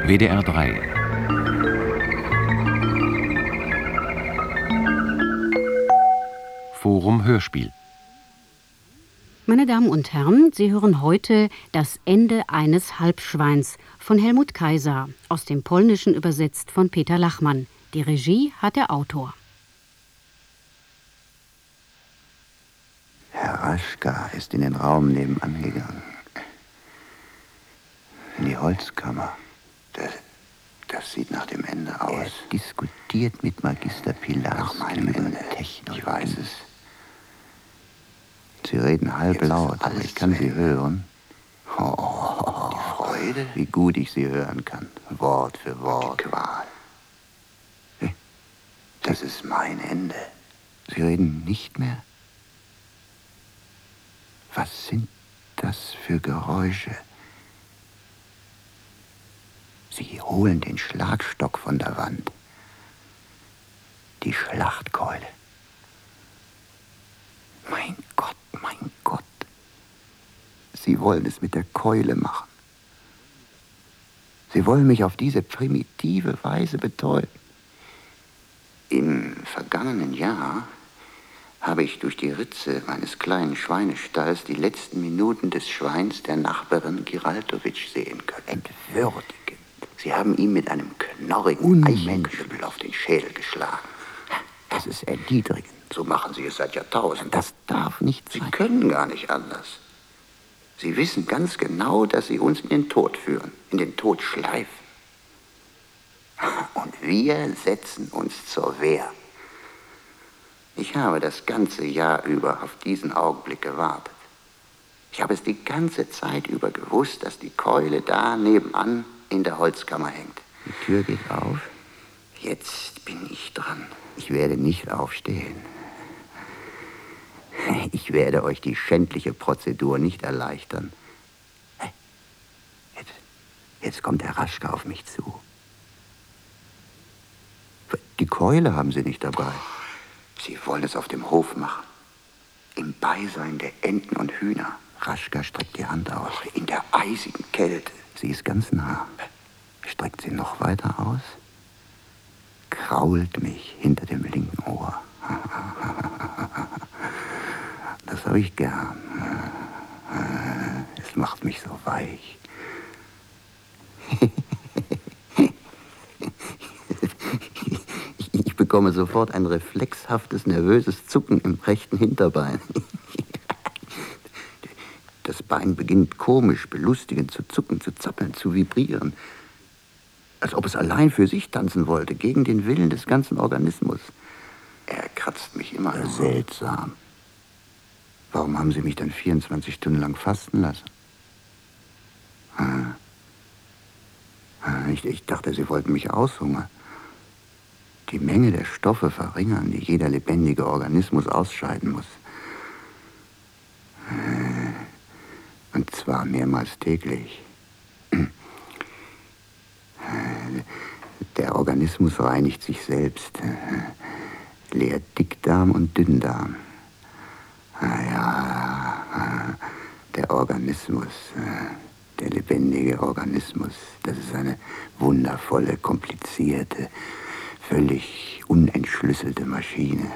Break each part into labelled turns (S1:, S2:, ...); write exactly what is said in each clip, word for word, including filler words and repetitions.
S1: W D R drei. Forum Hörspiel.
S2: Meine Damen und Herren, Sie hören heute Das Ende eines Halbschweins von Helmut Kaiser, aus dem Polnischen übersetzt von Peter Lachmann. Die Regie hat der Autor.
S3: Herr Raschka ist in den Raum nebenan gegangen. In die Holzkammer. Das, das sieht nach dem Ende aus. Er diskutiert mit Magister Pilar über Technik. Ich weiß es. Sie reden halblaut, aber ich kann sie hören. Oh, die Freude, wie gut ich sie hören kann. Wort für Wort. Die Qual. Das ist mein Ende. Sie reden nicht mehr? Was sind das für Geräusche? Sie holen den Schlagstock von der Wand. Die Schlachtkeule. Mein Gott, mein Gott. Sie wollen es mit der Keule machen. Sie wollen mich auf diese primitive Weise betäuben. Im vergangenen Jahr habe ich durch die Ritze meines kleinen Schweinestalls die letzten Minuten des Schweins der Nachbarin Giraltowitsch sehen können. Entwürdigend. Sie haben ihm mit einem knorrigen Eichenknüppel auf den Schädel geschlagen. Das ist erniedrigend. So machen Sie es seit Jahrtausenden. Das darf nicht sein. Sie können gar nicht anders. Sie wissen ganz genau, dass Sie uns in den Tod führen, in den Tod schleifen. Und wir setzen uns zur Wehr. Ich habe das ganze Jahr über auf diesen Augenblick gewartet. Ich habe es die ganze Zeit über gewusst, dass die Keule da nebenan in der Holzkammer hängt. Die Tür geht auf. Jetzt bin ich dran. Ich werde nicht aufstehen. Ich werde euch die schändliche Prozedur nicht erleichtern. Jetzt, jetzt kommt der Raschka auf mich zu. Die Keule haben Sie nicht dabei. Sie wollen es auf dem Hof machen. Im Beisein der Enten und Hühner. Raschka streckt die Hand aus. In der eisigen Kälte. Sie ist ganz nah. Streckt sie noch weiter aus. Krault mich hinter dem linken Ohr. Das habe ich gern. Es macht mich so weich. Ich bekomme sofort ein reflexhaftes, nervöses Zucken im rechten Hinterbein. Das Bein beginnt komisch, belustigend zu zucken, zu zappeln, zu vibrieren. Als ob es allein für sich tanzen wollte, gegen den Willen des ganzen Organismus. Er kratzt mich immer noch. Seltsam. Warum haben Sie mich dann vierundzwanzig Stunden lang fasten lassen? Hm. Ich, ich dachte, Sie wollten mich aushungern. Die Menge der Stoffe verringern, die jeder lebendige Organismus ausscheiden muss. Und zwar mehrmals täglich. Der Organismus reinigt sich selbst. Leert Dickdarm und Dünndarm. Ja, der Organismus, der lebendige Organismus, das ist eine wundervolle, komplizierte, völlig unentschlüsselte Maschine.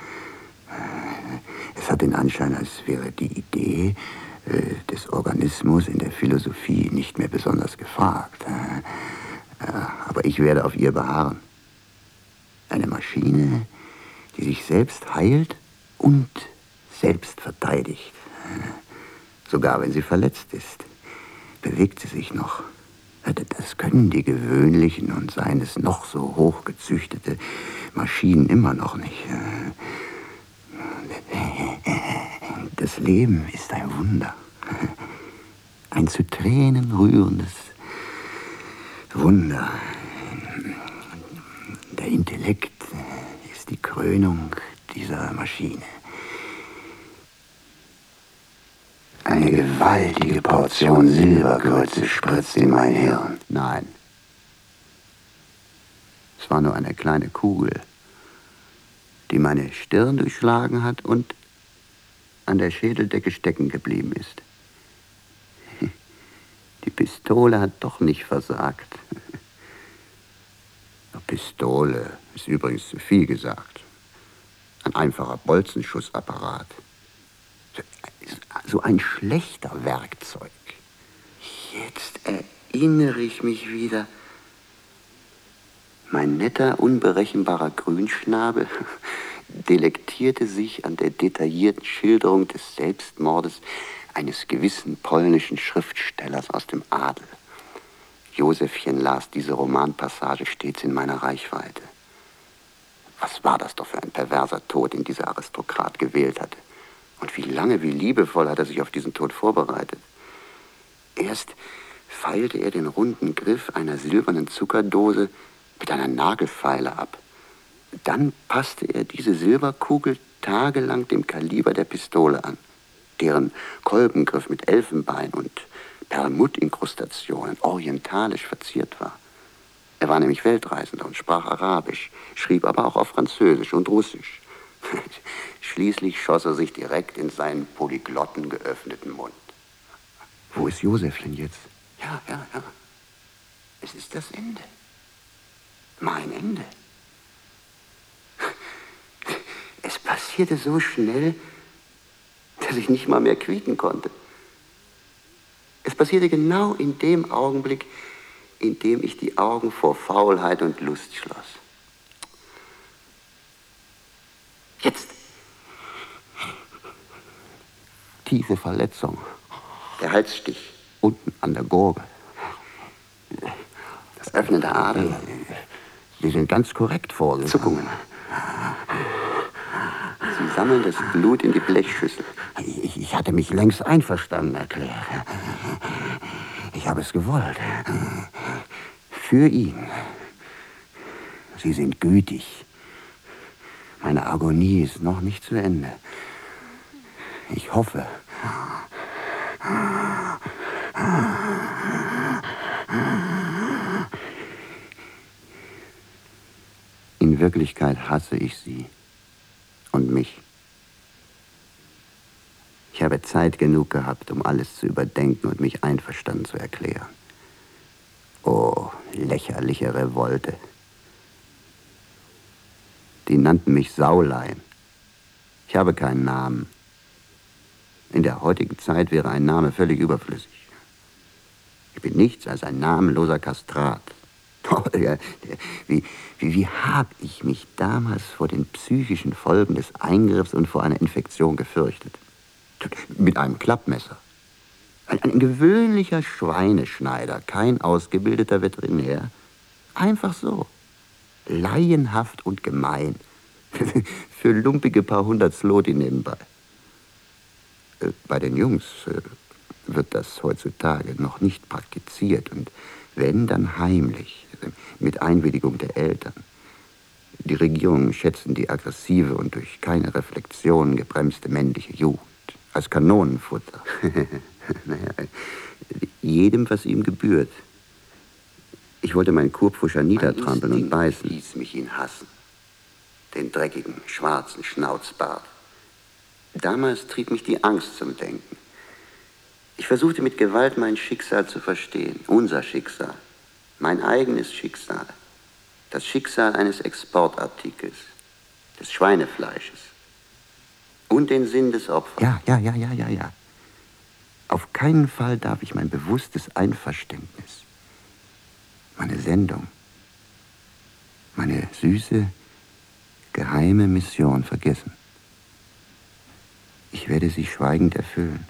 S3: Es hat den Anschein, als wäre die Idee äh, des Organismus in der Philosophie nicht mehr besonders gefragt. Äh, aber ich werde auf ihr beharren. Eine Maschine, die sich selbst heilt und selbst verteidigt. Äh, sogar wenn sie verletzt ist, bewegt sie sich noch. Das können die gewöhnlichen und seien es noch so hochgezüchtete Maschinen immer noch nicht. Das Leben ist ein Wunder. Ein zu Tränen rührendes Wunder. Der Intellekt ist die Krönung dieser Maschine. Eine gewaltige Portion Silbergrütze spritzt in mein Hirn. Nein. Es war nur eine kleine Kugel, die meine Stirn durchschlagen hat und an der Schädeldecke stecken geblieben ist. Die Pistole hat doch nicht versagt. Pistole ist übrigens zu viel gesagt. Ein einfacher Bolzenschussapparat. So ein schlechter Werkzeug. Jetzt erinnere ich mich wieder. Mein netter, unberechenbarer Grünschnabel delektierte sich an der detaillierten Schilderung des Selbstmordes eines gewissen polnischen Schriftstellers aus dem Adel. Josephchen las diese Romanpassage stets in meiner Reichweite. Was war das doch für ein perverser Tod, den dieser Aristokrat gewählt hatte? Und wie lange, wie liebevoll hat er sich auf diesen Tod vorbereitet? Erst feilte er den runden Griff einer silbernen Zuckerdose mit einer Nagelfeile ab. Dann passte er diese Silberkugel tagelang dem Kaliber der Pistole an, deren Kolbengriff mit Elfenbein und Perlmuttinkrustationen orientalisch verziert war. Er war nämlich Weltreisender und sprach Arabisch, schrieb aber auch auf Französisch und Russisch. Schließlich schoss er sich direkt in seinen polyglotten geöffneten Mund. Wo ist Josephchen jetzt? Ja, ja, ja. Es ist das Ende. Mein Ende. Es passierte so schnell, dass ich nicht mal mehr quieken konnte. Es passierte genau in dem Augenblick, in dem ich die Augen vor Faulheit und Lust schloss. Jetzt. Tiefe Verletzung. Der Halsstich unten an der Gurgel. Das Öffnen der Adern. Sie sind ganz korrekt vorgegangen. Zuckungen. Sie sammeln das Blut in die Blechschüssel. Ich, ich hatte mich längst einverstanden erklärt. Ich habe es gewollt. Für ihn. Sie sind gütig. Meine Agonie ist noch nicht zu Ende. Ich hoffe. In Wirklichkeit hasse ich sie und mich. Ich habe Zeit genug gehabt, um alles zu überdenken und mich einverstanden zu erklären. Oh, lächerliche Revolte. Die nannten mich Saulein. Ich habe keinen Namen. In der heutigen Zeit wäre ein Name völlig überflüssig. Ich bin nichts als ein namenloser Kastrat. Oh, der, der, wie wie, wie habe ich mich damals vor den psychischen Folgen des Eingriffs und vor einer Infektion gefürchtet? Mit einem Klappmesser. Ein, ein gewöhnlicher Schweineschneider, kein ausgebildeter Veterinär. Einfach so. Laienhaft und gemein. Für lumpige paar hundert Zloty nebenbei. Bei den Jungs wird das heutzutage noch nicht praktiziert und wenn, dann heimlich, mit Einwilligung der Eltern. Die Regierungen schätzen die aggressive und durch keine Reflexion gebremste männliche Jugend als Kanonenfutter. Naja, jedem, was ihm gebührt. Ich wollte meinen Kurpfuscher niedertrampeln und beißen. Ließ mich ihn hassen. Den dreckigen, schwarzen Schnauzbart. Damals trieb mich die Angst zum Denken. Ich versuchte mit Gewalt mein Schicksal zu verstehen. Unser Schicksal. Mein eigenes Schicksal. Das Schicksal eines Exportartikels. Des Schweinefleisches. Und den Sinn des Opfers. Ja, ja, ja, ja, ja, ja. Auf keinen Fall darf ich mein bewusstes Einverständnis, meine Sendung, meine süße, geheime Mission vergessen. Ich werde sie schweigend erfüllen.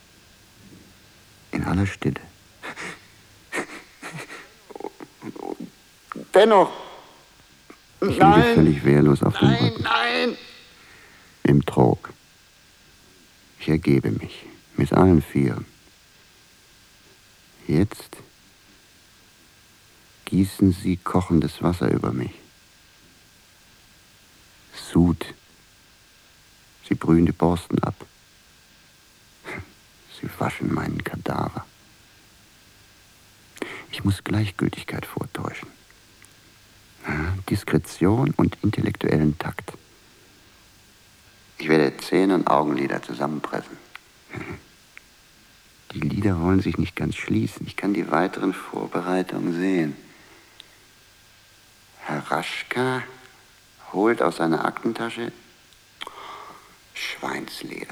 S3: In aller Stille. Dennoch. Ich liege völlig wehrlos auf dem Rücken. Nein, nein. Im Trog. Ich ergebe mich. Mit allen Vieren. Jetzt gießen Sie kochendes Wasser über mich. Sud. Sie brühen die Borsten ab. Sie waschen meinen Kadaver. Ich muss Gleichgültigkeit vortäuschen. Ja, Diskretion und intellektuellen Takt. Ich werde Zähne und Augenlider zusammenpressen. Die Lider wollen sich nicht ganz schließen. Ich kann die weiteren Vorbereitungen sehen. Raschka holt aus seiner Aktentasche Schweinsleder.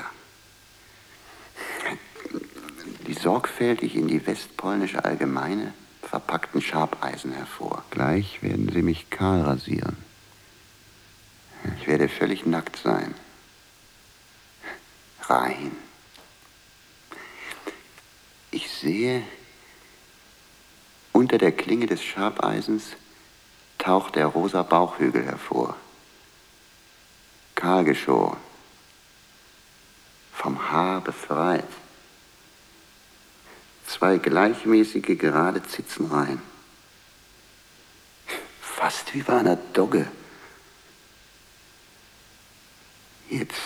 S3: Die sorgfältig in die Westpolnische Allgemeine verpackten Schabeisen hervor. Gleich werden sie mich kahl rasieren. Ich werde völlig nackt sein. Rein. Ich sehe, unter der Klinge des Schabeisens taucht der rosa Bauchhügel hervor. Kahlgeschoren. Vom Haar befreit. Zwei gleichmäßige, gerade Zitzenreihen. Fast wie bei einer Dogge. Jetzt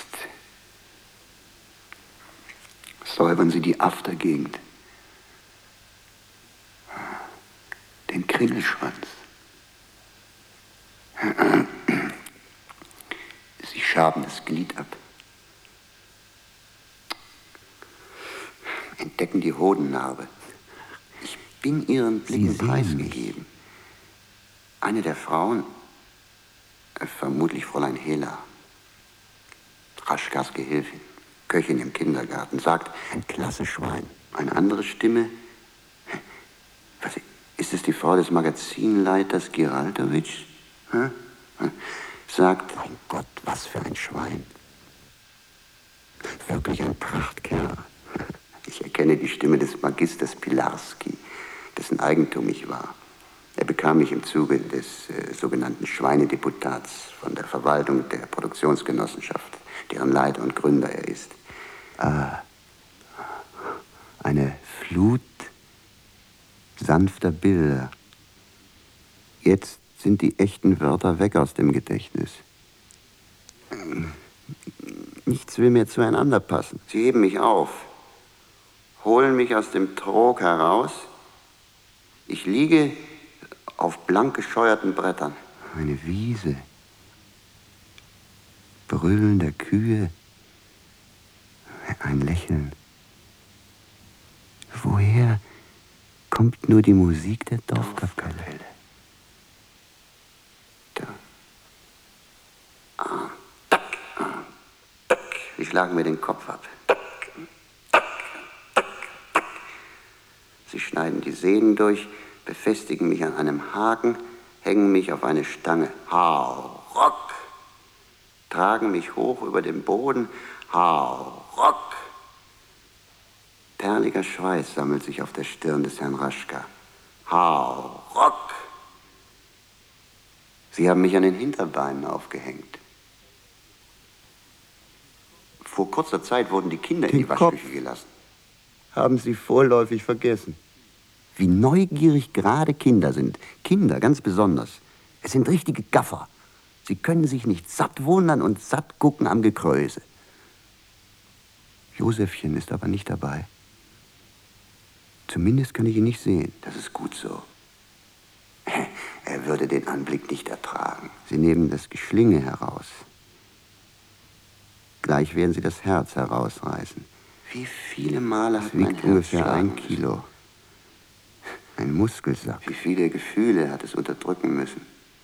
S3: säubern sie die Aftergegend. Den Kringelschwanz. Sie schaben das Glied ab. Entdecken die Hodennarbe. Ich bin ihren Blicken preisgegeben. Eine der Frauen, äh, vermutlich Fräulein Hela, Raschkas Gehilfin, Köchin im Kindergarten, sagt, ein klasse Schwein. Eine andere Stimme, was, ist es die Frau des Magazinleiters Giraldowitsch? Hm? Hm? Sagt, mein Gott, was für ein Schwein. Wirklich ein Prachtkerl. Ich erkenne die Stimme des Magisters Pilarski, dessen Eigentum ich war. Er bekam mich im Zuge des äh, sogenannten Schweinedeputats von der Verwaltung der Produktionsgenossenschaft, deren Leiter und Gründer er ist. Ah, eine Flut sanfter Bilder. Jetzt sind die echten Wörter weg aus dem Gedächtnis. Nichts will mehr zueinander passen. Sie heben mich auf, holen mich aus dem Trog heraus. Ich liege auf blank gescheuerten Brettern. Eine Wiese. Brüllen der Kühe. Ein Lächeln. Woher kommt nur die Musik der Dorfkapelle? Da. Ah, tack, ah, tack. Sie schlagen mir den Kopf ab. Tack, tack, tack, tack. Sie schneiden die Sehnen durch, befestigen mich an einem Haken, hängen mich auf eine Stange. Hau, rock! Tragen mich hoch über den Boden. Hau, rock! Perliger Schweiß sammelt sich auf der Stirn des Herrn Raschka. Hau, rock! Sie haben mich an den Hinterbeinen aufgehängt. Vor kurzer Zeit wurden die Kinder in die Waschküche gelassen. Haben Sie vorläufig vergessen. Wie neugierig gerade Kinder sind. Kinder ganz besonders. Es sind richtige Gaffer. Sie können sich nicht satt wundern und satt gucken am Gekräuse. Josephchen ist aber nicht dabei. Zumindest kann ich ihn nicht sehen. Das ist gut so. Er würde den Anblick nicht ertragen. Sie nehmen das Geschlinge heraus. Gleich werden Sie das Herz herausreißen. Wie viele Male hat mein Herz ungefähr ein Kilo. Ein Muskelsack. Wie viele Gefühle hat es unterdrücken müssen.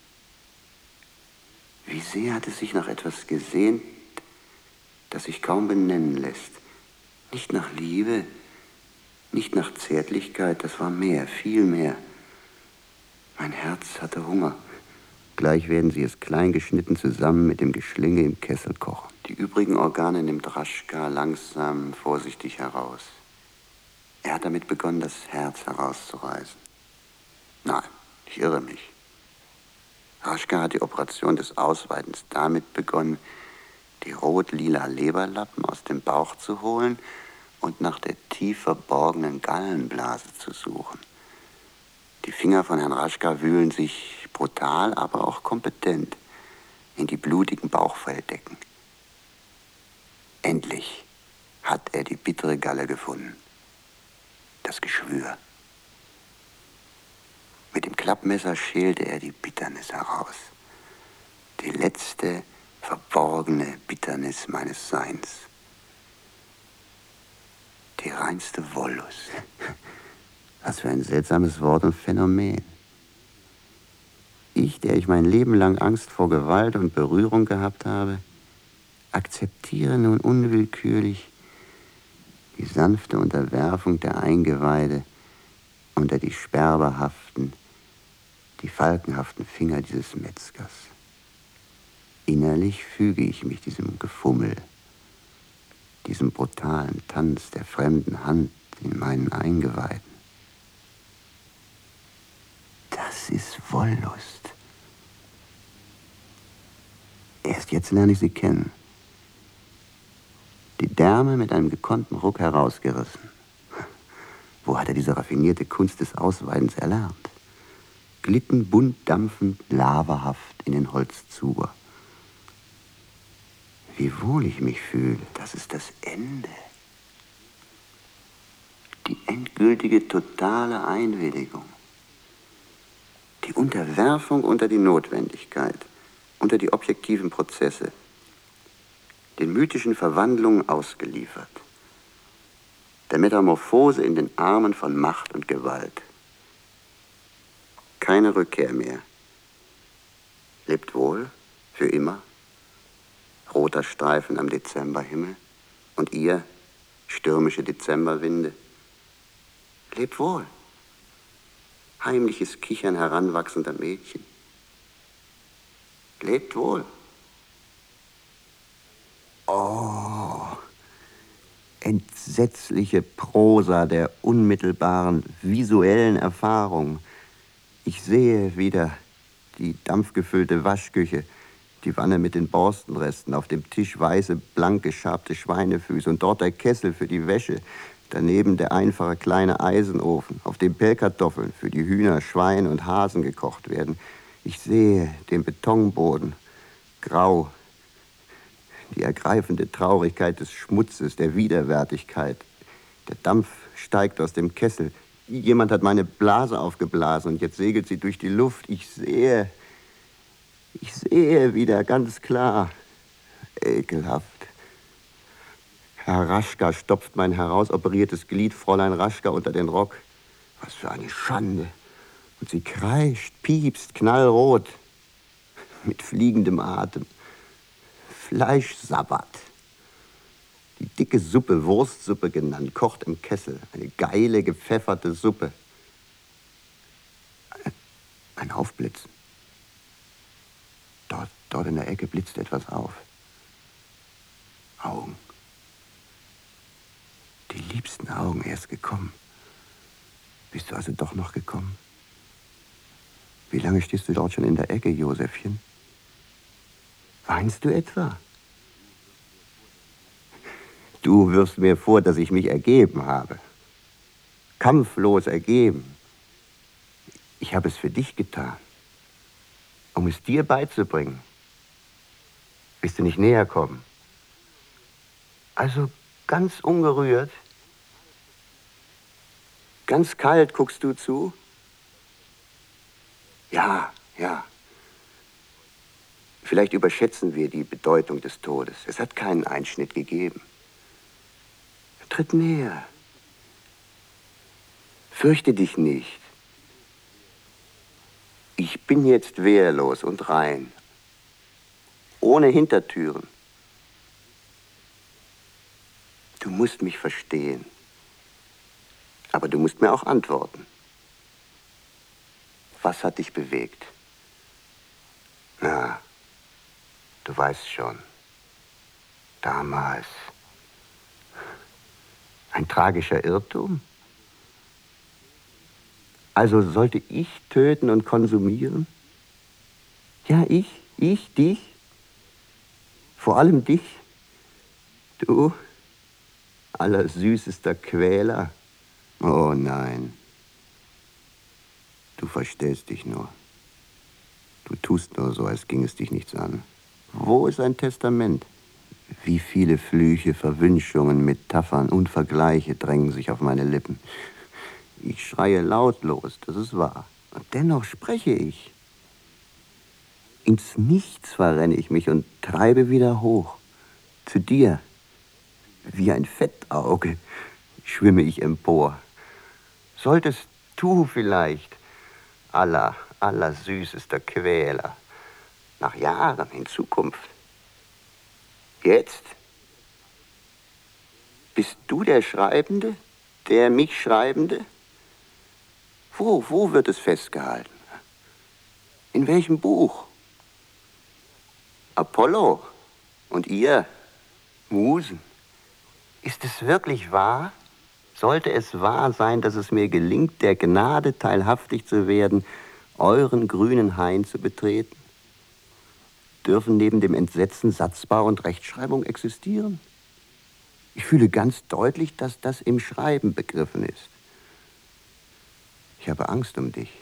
S3: Wie sehr hat es sich nach etwas gesehnt, das sich kaum benennen lässt. Nicht nach Liebe, nicht nach Zärtlichkeit, das war mehr, viel mehr. Mein Herz hatte Hunger. Gleich werden sie es klein geschnitten zusammen mit dem Geschlinge im Kessel kochen. Die übrigen Organe nimmt Raschka langsam, vorsichtig heraus. Er hat damit begonnen, das Herz herauszureißen. Nein, ich irre mich. Raschka hat die Operation des Ausweitens damit begonnen, die rot-lila Leberlappen aus dem Bauch zu holen und nach der tief verborgenen Gallenblase zu suchen. Die Finger von Herrn Raschka wühlen sich brutal, aber auch kompetent in die blutigen Bauchfelldecken. Endlich hat er die bittere Galle gefunden. Das Geschwür. Mit dem Klappmesser schälte er die Bitternis heraus. Die letzte verborgene Bitternis meines Seins. Die reinste Wollust. Was für ein seltsames Wort und Phänomen. Ich, der ich mein Leben lang Angst vor Gewalt und Berührung gehabt habe, akzeptiere nun unwillkürlich die sanfte Unterwerfung der Eingeweide unter die sperberhaften, die falkenhaften Finger dieses Metzgers. Innerlich füge ich mich diesem Gefummel, diesem brutalen Tanz der fremden Hand in meinen Eingeweiden. Das ist Wollust. Erst jetzt lerne ich sie kennen. Die Därme mit einem gekonnten Ruck herausgerissen. Wo hat er diese raffinierte Kunst des Ausweidens erlernt? Glitten bunt dampfend, lavahaft in den Holzzuber. Wie wohl ich mich fühle, das ist das Ende. Die endgültige, totale Einwilligung. Die Unterwerfung unter die Notwendigkeit, unter die objektiven Prozesse, den mythischen Verwandlungen ausgeliefert, der Metamorphose in den Armen von Macht und Gewalt. Keine Rückkehr mehr. Lebt wohl, für immer. Roter Streifen am Dezemberhimmel und ihr, stürmische Dezemberwinde. Lebt wohl. Heimliches Kichern heranwachsender Mädchen. Lebt wohl. Oh, entsetzliche Prosa der unmittelbaren visuellen Erfahrung. Ich sehe wieder die dampfgefüllte Waschküche, die Wanne mit den Borstenresten, auf dem Tisch weiße, blank geschabte Schweinefüße und dort der Kessel für die Wäsche, daneben der einfache kleine Eisenofen, auf dem Pellkartoffeln für die Hühner, Schweine und Hasen gekocht werden. Ich sehe den Betonboden, grau, die ergreifende Traurigkeit des Schmutzes, der Widerwärtigkeit. Der Dampf steigt aus dem Kessel. Jemand hat meine Blase aufgeblasen und jetzt segelt sie durch die Luft. Ich sehe, ich sehe wieder ganz klar. Ekelhaft. Herr Raschka stopft mein herausoperiertes Glied Fräulein Raschka unter den Rock. Was für eine Schande. Und sie kreischt, piepst, knallrot, mit fliegendem Atem. Fleischsabbat. Die dicke Suppe, Wurstsuppe genannt, kocht im Kessel. Eine geile, gepfefferte Suppe. Ein Aufblitzen. Dort, dort in der Ecke blitzt etwas auf. Augen. Die liebsten Augen, erst gekommen. Bist du also doch noch gekommen? Wie lange stehst du dort schon in der Ecke, Josephchen? Weinst du etwa? Du wirfst mir vor, dass ich mich ergeben habe. Kampflos ergeben. Ich habe es für dich getan, um es dir beizubringen. Willst du nicht näher kommen? Also ganz ungerührt, ganz kalt guckst du zu? Ja, ja. Vielleicht überschätzen wir die Bedeutung des Todes. Es hat keinen Einschnitt gegeben. Tritt näher. Fürchte dich nicht. Ich bin jetzt wehrlos und rein. Ohne Hintertüren. Du musst mich verstehen. Aber du musst mir auch antworten. Was hat dich bewegt? Na, du weißt schon. Damals. Ein tragischer Irrtum? Also sollte ich töten und konsumieren? Ja, ich, ich, dich. Vor allem dich. Du, allersüßester Quäler. Oh nein. Du verstellst dich nur. Du tust nur so, als ging es dich nichts an. Wo ist ein Testament? Wie viele Flüche, Verwünschungen, Metaphern und Vergleiche drängen sich auf meine Lippen. Ich schreie lautlos, das ist wahr. Und dennoch spreche ich. Ins Nichts verrenne ich mich und treibe wieder hoch. Zu dir. Wie ein Fettauge schwimme ich empor. Solltest du vielleicht, Allah, allersüßester Quäler. Nach Jahren in Zukunft. Jetzt? Bist du der Schreibende? Der mich Schreibende? Wo, wo wird es festgehalten? In welchem Buch? Apollo und ihr, Musen. Ist es wirklich wahr? Sollte es wahr sein, dass es mir gelingt, der Gnade teilhaftig zu werden, euren grünen Hain zu betreten? Dürfen neben dem Entsetzen Satzbau und Rechtschreibung existieren? Ich fühle ganz deutlich, dass das im Schreiben begriffen ist. Ich habe Angst um dich,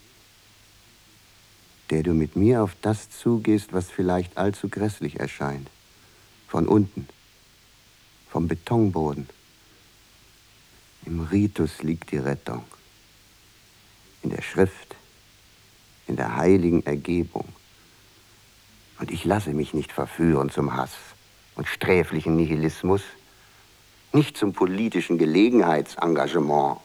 S3: der du mit mir auf das zugehst, was vielleicht allzu grässlich erscheint. Von unten, vom Betonboden. Im Ritus liegt die Rettung. In der Schrift, in der heiligen Ergebung. Und ich lasse mich nicht verführen zum Hass und sträflichen Nihilismus, nicht zum politischen Gelegenheitsengagement.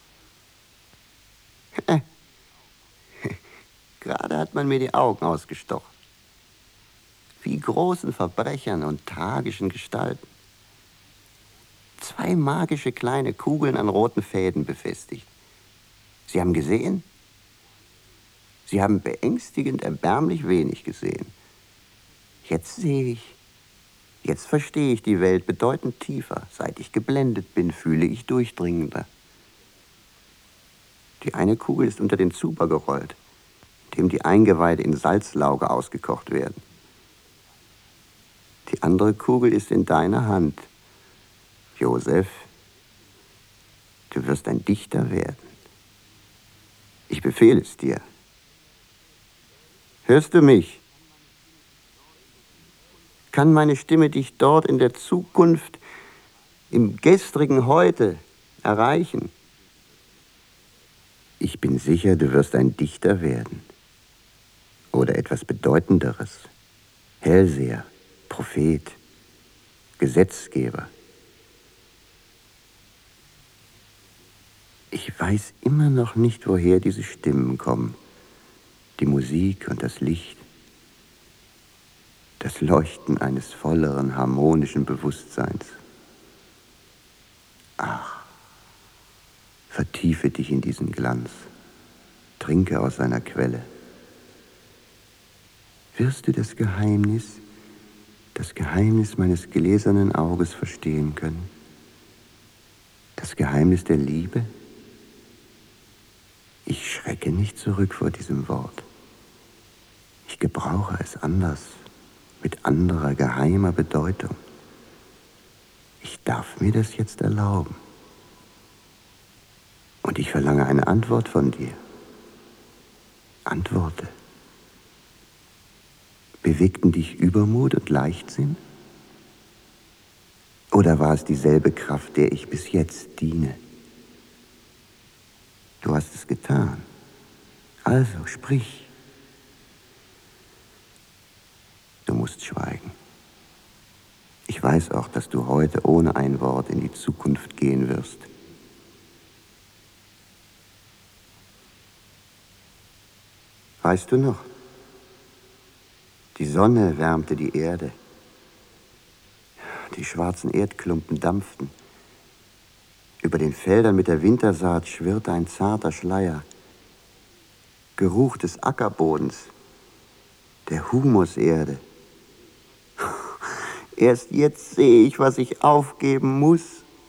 S3: Gerade hat man mir die Augen ausgestochen. Wie großen Verbrechern und tragischen Gestalten. Zwei magische kleine Kugeln an roten Fäden befestigt. Sie haben gesehen? Sie haben beängstigend erbärmlich wenig gesehen. Jetzt sehe ich. Jetzt verstehe ich die Welt bedeutend tiefer. Seit ich geblendet bin, fühle ich durchdringender. Die eine Kugel ist unter den Zuber gerollt, in dem die Eingeweide in Salzlauge ausgekocht werden. Die andere Kugel ist in deiner Hand. Josef, du wirst ein Dichter werden. Ich befehle es dir. Hörst du mich? Kann meine Stimme dich dort in der Zukunft, im gestrigen Heute erreichen? Ich bin sicher, du wirst ein Dichter werden. Oder etwas Bedeutenderes. Hellseher, Prophet, Gesetzgeber. Ich weiß immer noch nicht, woher diese Stimmen kommen. Die Musik und das Licht. Das Leuchten eines volleren, harmonischen Bewusstseins. Ach, vertiefe dich in diesen Glanz. Trinke aus seiner Quelle. Wirst du das Geheimnis, das Geheimnis meines gläsernen Auges verstehen können? Das Geheimnis der Liebe? Ich schrecke nicht zurück vor diesem Wort. Ich gebrauche es anders, mit anderer geheimer Bedeutung. Ich darf mir das jetzt erlauben. Und ich verlange eine Antwort von dir. Antworte. Bewegten dich Übermut und Leichtsinn? Oder war es dieselbe Kraft, der ich bis jetzt diene? Du hast es getan. Also sprich. Du musst schweigen. Ich weiß auch, dass du heute ohne ein Wort in die Zukunft gehen wirst. Weißt du noch? Die Sonne wärmte die Erde. Die schwarzen Erdklumpen dampften. Über den Feldern mit der Wintersaat schwirrte ein zarter Schleier. Geruch des Ackerbodens, der Humuserde. Erst jetzt sehe ich, was ich aufgeben muss.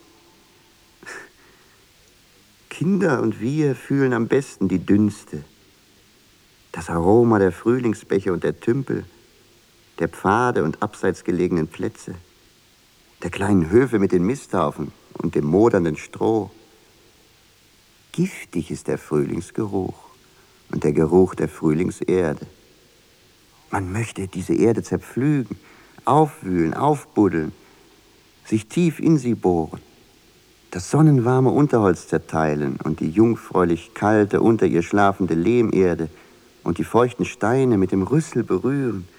S3: Kinder und wir fühlen am besten die Dünste. Das Aroma der Frühlingsbäche und der Tümpel, der Pfade und abseits gelegenen Plätze, der kleinen Höfe mit den Misthaufen und dem modernden Stroh. Giftig ist der Frühlingsgeruch und der Geruch der Frühlingserde. Man möchte diese Erde zerpflügen, aufwühlen, aufbuddeln, sich tief in sie bohren, das sonnenwarme Unterholz zerteilen und die jungfräulich kalte, unter ihr schlafende Lehmerde und die feuchten Steine mit dem Rüssel berühren.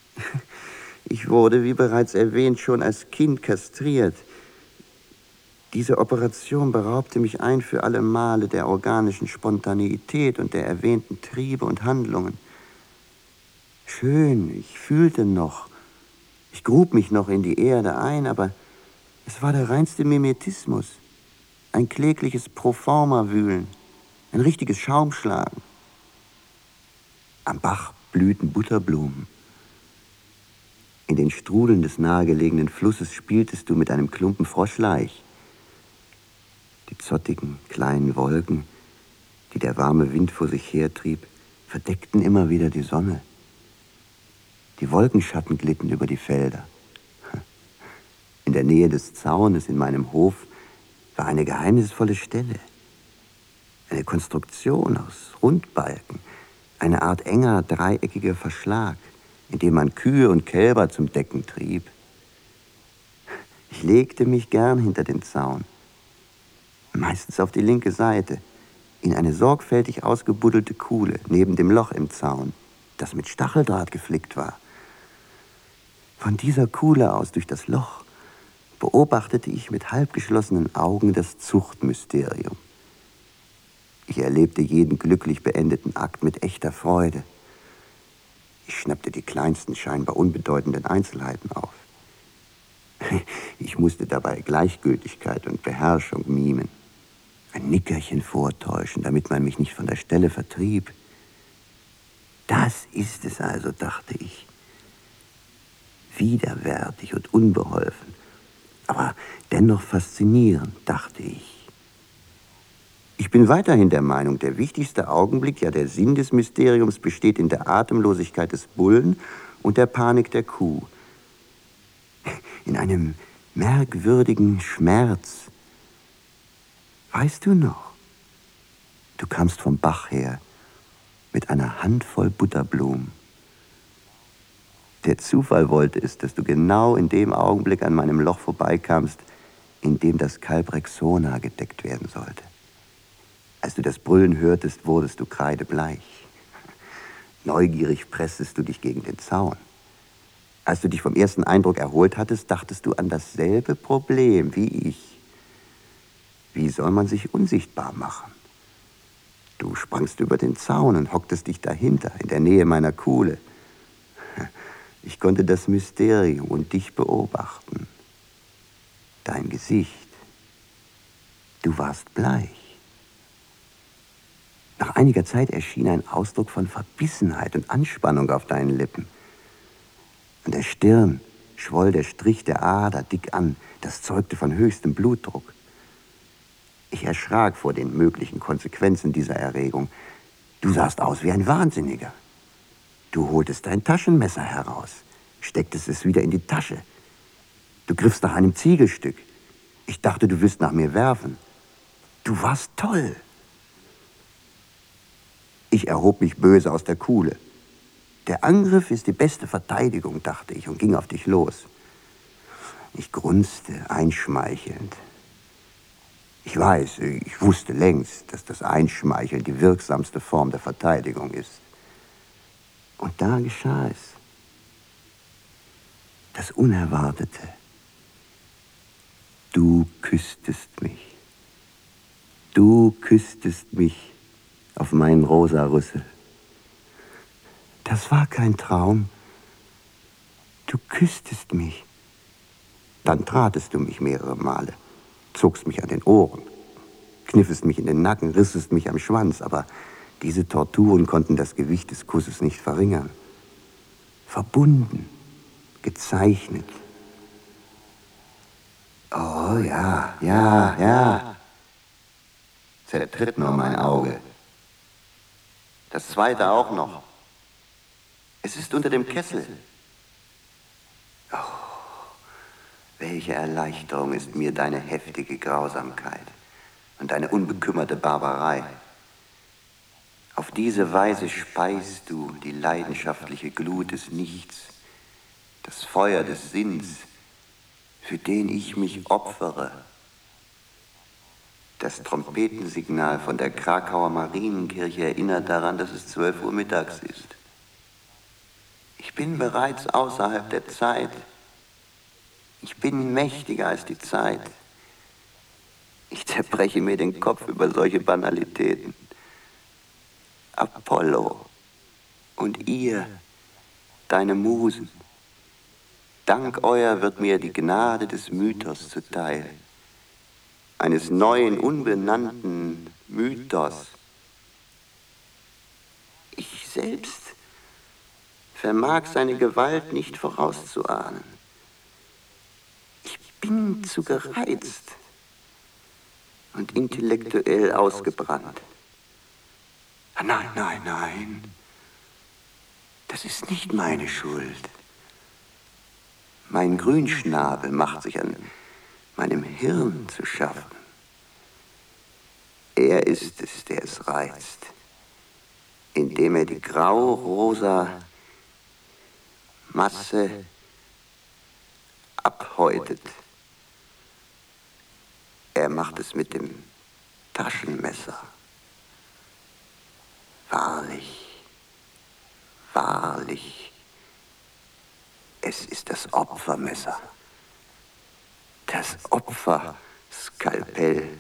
S3: Ich wurde, wie bereits erwähnt, schon als Kind kastriert. Diese Operation beraubte mich ein für alle Male der organischen Spontaneität und der erwähnten Triebe und Handlungen. Schön, ich fühlte noch, ich grub mich noch in die Erde ein, aber es war der reinste Mimetismus, ein klägliches Proforma-Wühlen, ein richtiges Schaumschlagen. Am Bach blühten Butterblumen. In den Strudeln des nahegelegenen Flusses spieltest du mit einem Klumpen Froschlaich. Die zottigen, kleinen Wolken, die der warme Wind vor sich hertrieb, verdeckten immer wieder die Sonne. Die Wolkenschatten glitten über die Felder. In der Nähe des Zaunes in meinem Hof war eine geheimnisvolle Stelle. Eine Konstruktion aus Rundbalken, eine Art enger, dreieckiger Verschlag, in dem man Kühe und Kälber zum Decken trieb. Ich legte mich gern hinter den Zaun, meistens auf die linke Seite, in eine sorgfältig ausgebuddelte Kuhle neben dem Loch im Zaun, das mit Stacheldraht geflickt war. Von dieser Kuhle aus durch das Loch beobachtete ich mit halbgeschlossenen Augen das Zuchtmysterium. Ich erlebte jeden glücklich beendeten Akt mit echter Freude. Ich schnappte die kleinsten, scheinbar unbedeutenden Einzelheiten auf. Ich musste dabei Gleichgültigkeit und Beherrschung mimen, ein Nickerchen vortäuschen, damit man mich nicht von der Stelle vertrieb. Das ist es also, dachte ich. Widerwärtig und unbeholfen, aber dennoch faszinierend, dachte ich. Ich bin weiterhin der Meinung, der wichtigste Augenblick, ja der Sinn des Mysteriums besteht in der Atemlosigkeit des Bullen und der Panik der Kuh. In einem merkwürdigen Schmerz. Weißt du noch? Du kamst vom Bach her mit einer Handvoll Butterblumen. Der Zufall wollte es, dass du genau in dem Augenblick an meinem Loch vorbeikamst, in dem das Kalb Rexona gedeckt werden sollte. Als du das Brüllen hörtest, wurdest du kreidebleich. Neugierig presstest du dich gegen den Zaun. Als du dich vom ersten Eindruck erholt hattest, dachtest du an dasselbe Problem wie ich. Wie soll man sich unsichtbar machen? Du sprangst über den Zaun und hocktest dich dahinter, in der Nähe meiner Kuhle. Ich konnte das Mysterium und dich beobachten. Dein Gesicht. Du warst bleich. Nach einiger Zeit erschien ein Ausdruck von Verbissenheit und Anspannung auf deinen Lippen. An der Stirn schwoll der Strich der Ader dick an. Das zeugte von höchstem Blutdruck. Ich erschrak vor den möglichen Konsequenzen dieser Erregung. Du sahst aus wie ein Wahnsinniger. Du holtest dein Taschenmesser heraus, stecktest es wieder in die Tasche. Du griffst nach einem Ziegelstück. Ich dachte, du willst nach mir werfen. Du warst toll. Ich erhob mich böse aus der Kuhle. Der Angriff ist die beste Verteidigung, dachte ich, und ging auf dich los. Ich grunzte, einschmeichelnd. Ich weiß, ich wusste längst, dass das Einschmeicheln die wirksamste Form der Verteidigung ist. Und da geschah es. Das Unerwartete. Du küsstest mich. Du küsstest mich auf meinen rosa Rüssel. Das war kein Traum. Du küsstest mich. Dann tratest du mich mehrere Male, zogst mich an den Ohren, kniffest mich in den Nacken, rissest mich am Schwanz, aber diese Torturen konnten das Gewicht des Kusses nicht verringern. Verbunden, gezeichnet. Oh ja, ja, ja. Zertritt nur mein Auge. Das zweite auch noch. Es ist unter dem Kessel. Oh, welche Erleichterung ist mir deine heftige Grausamkeit und deine unbekümmerte Barbarei. Auf diese Weise speist du die leidenschaftliche Glut des Nichts, das Feuer des Sinns, für den ich mich opfere. Das Trompetensignal von der Krakauer Marienkirche erinnert daran, dass es zwölf Uhr mittags ist. Ich bin bereits außerhalb der Zeit. Ich bin mächtiger als die Zeit. Ich zerbreche mir den Kopf über solche Banalitäten. Apollo und ihr, deine Musen. Dank euer wird mir die Gnade des Mythos zuteil. Eines neuen, unbenannten Mythos. Ich selbst vermag seine Gewalt nicht vorauszuahnen. Ich bin zu gereizt und intellektuell ausgebrannt. Nein, nein, nein. Das ist nicht meine Schuld. Mein Grünschnabel macht sich an meinem Hirn zu schaffen. Er ist es, der es reizt, indem er die grau-rosa Masse abhäutet. Er macht es mit dem Taschenmesser. Wahrlich, wahrlich, es ist das Opfermesser, das Opferskalpell,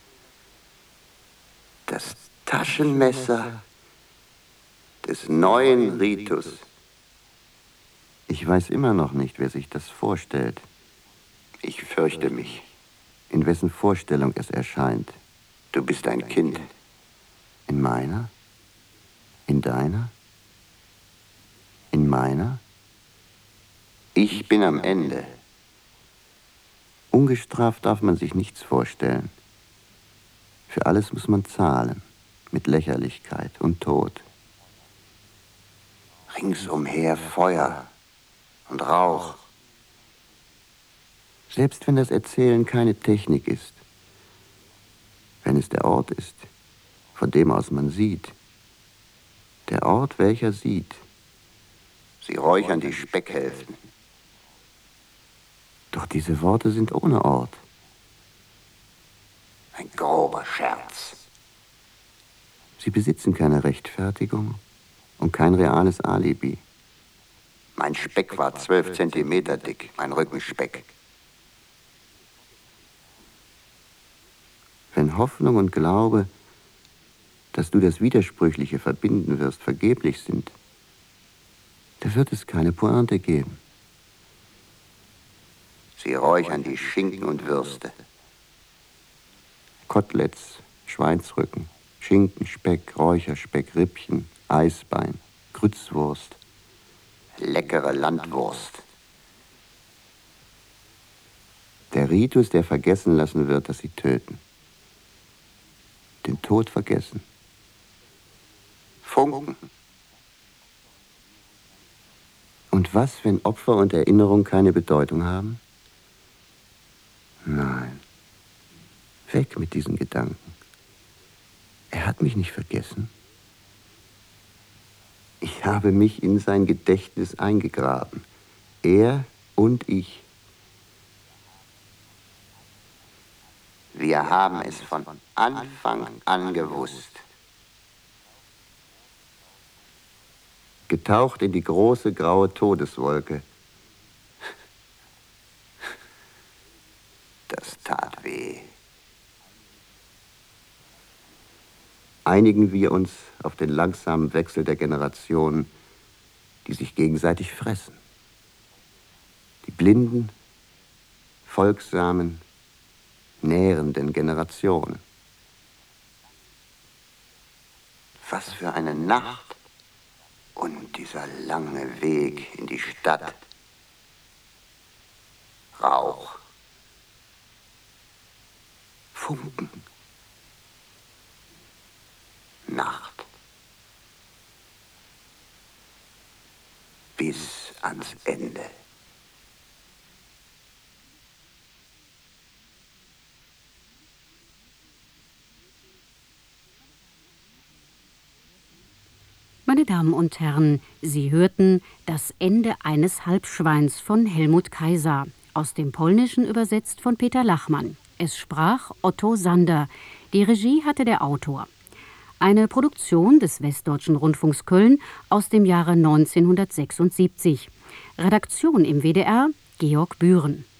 S3: das Taschenmesser des neuen Ritus. Ich weiß immer noch nicht, wer sich das vorstellt. Ich fürchte mich. In wessen Vorstellung es erscheint. Du bist ein Kind. In meiner? In deiner? In meiner? Ich bin am Ende. Ungestraft darf man sich nichts vorstellen. Für alles muss man zahlen, mit Lächerlichkeit und Tod. Ringsumher Feuer und Rauch. Selbst wenn das Erzählen keine Technik ist, wenn es der Ort ist, von dem aus man sieht, der Ort, welcher sieht. Sie räuchern die Speckhälften. Doch diese Worte sind ohne Ort. Ein grober Scherz. Sie besitzen keine Rechtfertigung und kein reales Alibi. Mein Speck war zwölf Zentimeter dick, mein Rückenspeck. Wenn Hoffnung und Glaube, dass du das Widersprüchliche verbinden wirst, vergeblich sind, da wird es keine Pointe geben. Sie räuchern die Schinken und Würste. Koteletts, Schweinsrücken, Schinken, Speck, Räucherspeck, Rippchen, Eisbein, Grützwurst. Leckere Landwurst. Der Ritus, der vergessen lassen wird, dass sie töten. Den Tod vergessen. Funken. Und was, wenn Opfer und Erinnerung keine Bedeutung haben? Nein. Weg mit diesen Gedanken. Er hat mich nicht vergessen. Ich habe mich in sein Gedächtnis eingegraben. Er und ich. Wir haben es von Anfang an gewusst. Getaucht in die große graue Todeswolke. Das tat weh. Einigen wir uns auf den langsamen Wechsel der Generationen, die sich gegenseitig fressen. Die blinden, folgsamen, nährenden Generationen. Was für eine Nacht und dieser lange Weg in die Stadt. Rauch. Funken. Nacht. Bis ans Ende.
S2: Meine Damen und Herren, Sie hörten Das Ende eines Halbschweins von Helmut Kaiser, aus dem Polnischen übersetzt von Peter Lachmann. Es sprach Otto Sander, die Regie hatte der Autor. Eine Produktion des Westdeutschen Rundfunks Köln aus dem Jahre neunzehnhundertsechsundsiebzig. Redaktion im W D R Georg Bühren.